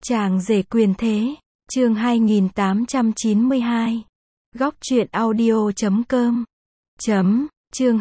Chàng rể quyền thế, chương 2892. Góc truyện audio.com. Chương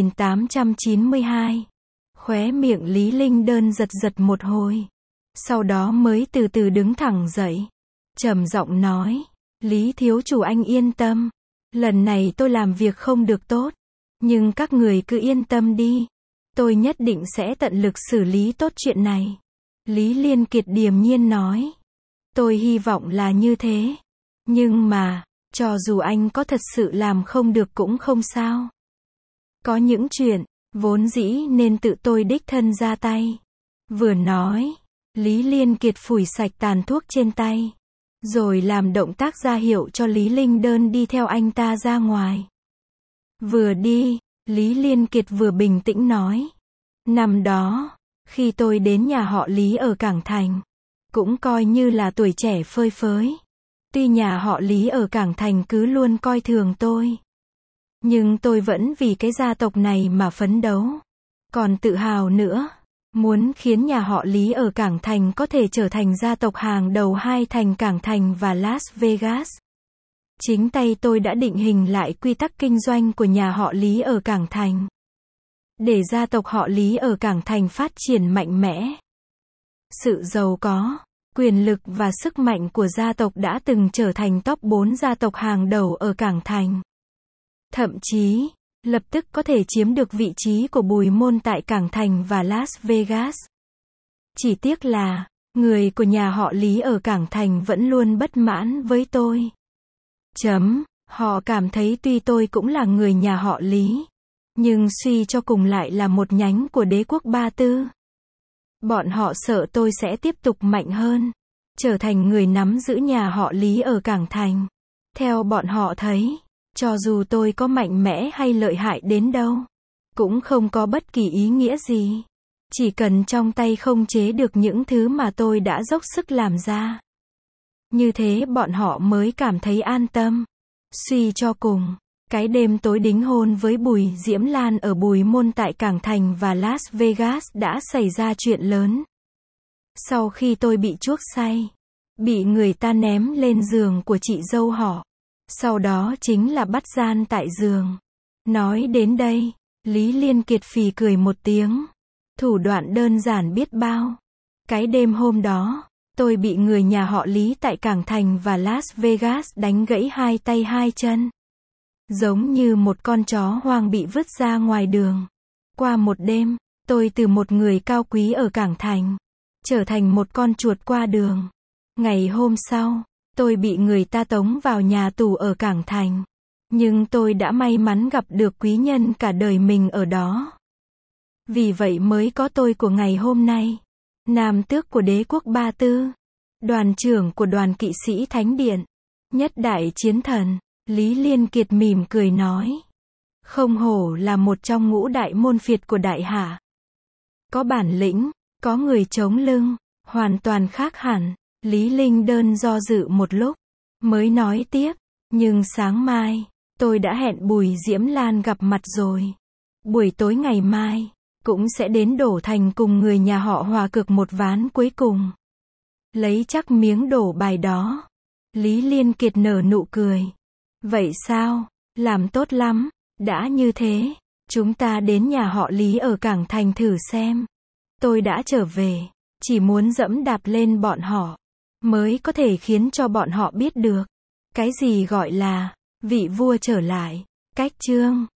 2892. Khóe miệng Lý Linh Đơn giật giật một hồi. Sau đó mới từ từ đứng thẳng dậy. Trầm giọng nói, Lý thiếu chủ anh yên tâm. Lần này tôi làm việc không được tốt. Nhưng các người cứ yên tâm đi. Tôi nhất định sẽ tận lực xử lý tốt chuyện này. Lý Liên Kiệt điềm nhiên nói. Tôi hy vọng là như thế. Nhưng mà, cho dù anh có thật sự làm không được cũng không sao. Có những chuyện, vốn dĩ nên tự tôi đích thân ra tay. Vừa nói, Lý Liên Kiệt phủi sạch tàn thuốc trên tay. Rồi làm động tác ra hiệu cho Lý Linh Đơn đi theo anh ta ra ngoài. Vừa đi, Lý Liên Kiệt vừa bình tĩnh nói. Năm đó, khi tôi đến nhà họ Lý ở Cảng Thành, cũng coi như là tuổi trẻ phơi phới. Tuy nhà họ Lý ở Cảng Thành cứ luôn coi thường tôi, nhưng tôi vẫn vì cái gia tộc này mà phấn đấu. Còn tự hào nữa, muốn khiến nhà họ Lý ở Cảng Thành có thể trở thành gia tộc hàng đầu hai thành Cảng Thành và Las Vegas. Chính tay tôi đã định hình lại quy tắc kinh doanh của nhà họ Lý ở Cảng Thành, để gia tộc họ Lý ở Cảng Thành phát triển mạnh mẽ. Sự giàu có, quyền lực và sức mạnh của gia tộc đã từng trở thành top 4 gia tộc hàng đầu ở Cảng Thành. Thậm chí, lập tức có thể chiếm được vị trí của Bùi Môn tại Cảng Thành và Las Vegas. Chỉ tiếc là, người của nhà họ Lý ở Cảng Thành vẫn luôn bất mãn với tôi. Họ cảm thấy tuy tôi cũng là người nhà họ Lý, nhưng suy cho cùng lại là một nhánh của đế quốc Ba Tư. Bọn họ sợ tôi sẽ tiếp tục mạnh hơn, trở thành người nắm giữ nhà họ Lý ở Cảng Thành. Theo bọn họ thấy, cho dù tôi có mạnh mẽ hay lợi hại đến đâu, cũng không có bất kỳ ý nghĩa gì. Chỉ cần trong tay không chế được những thứ mà tôi đã dốc sức làm ra. Như thế bọn họ mới cảm thấy an tâm. Suy cho cùng, cái đêm tối đính hôn với Bùi Diễm Lan ở Bùi Môn tại Cảng Thành và Las Vegas đã xảy ra chuyện lớn. Sau khi tôi bị chuốc say, bị người ta ném lên giường của chị dâu họ, sau đó chính là bắt gian tại giường. Nói đến đây, Lý Liên Kiệt phì cười một tiếng. Thủ đoạn đơn giản biết bao. Cái đêm hôm đó, tôi bị người nhà họ Lý tại Cảng Thành và Las Vegas đánh gãy hai tay hai chân. Giống như một con chó hoang bị vứt ra ngoài đường. Qua một đêm, tôi từ một người cao quý ở Cảng Thành, trở thành một con chuột qua đường. Ngày hôm sau, tôi bị người ta tống vào nhà tù ở Cảng Thành. Nhưng tôi đã may mắn gặp được quý nhân cả đời mình ở đó. Vì vậy mới có tôi của ngày hôm nay. Nam tước của đế quốc Ba Tư, đoàn trưởng của đoàn kỵ sĩ Thánh Điện, nhất đại chiến thần. Lý Liên Kiệt mỉm cười nói. Không hổ là một trong ngũ đại môn phiệt của đại hạ. Có bản lĩnh, có người chống lưng, hoàn toàn khác hẳn. Lý Linh Đơn do dự một lúc, mới nói tiếp. Nhưng sáng mai, tôi đã hẹn Bùi Diễm Lan gặp mặt rồi. Buổi tối ngày mai, cũng sẽ đến Đổ Thành cùng người nhà họ hòa cược một ván cuối cùng. Lấy chắc miếng đổ bài đó. Lý Liên Kiệt nở nụ cười. Vậy sao? Làm tốt lắm. Đã như thế, chúng ta đến nhà họ Lý ở Cảng Thành thử xem. Tôi đã trở về, chỉ muốn dẫm đạp lên bọn họ, mới có thể khiến cho bọn họ biết được cái gì gọi là vị vua trở lại. Cách chương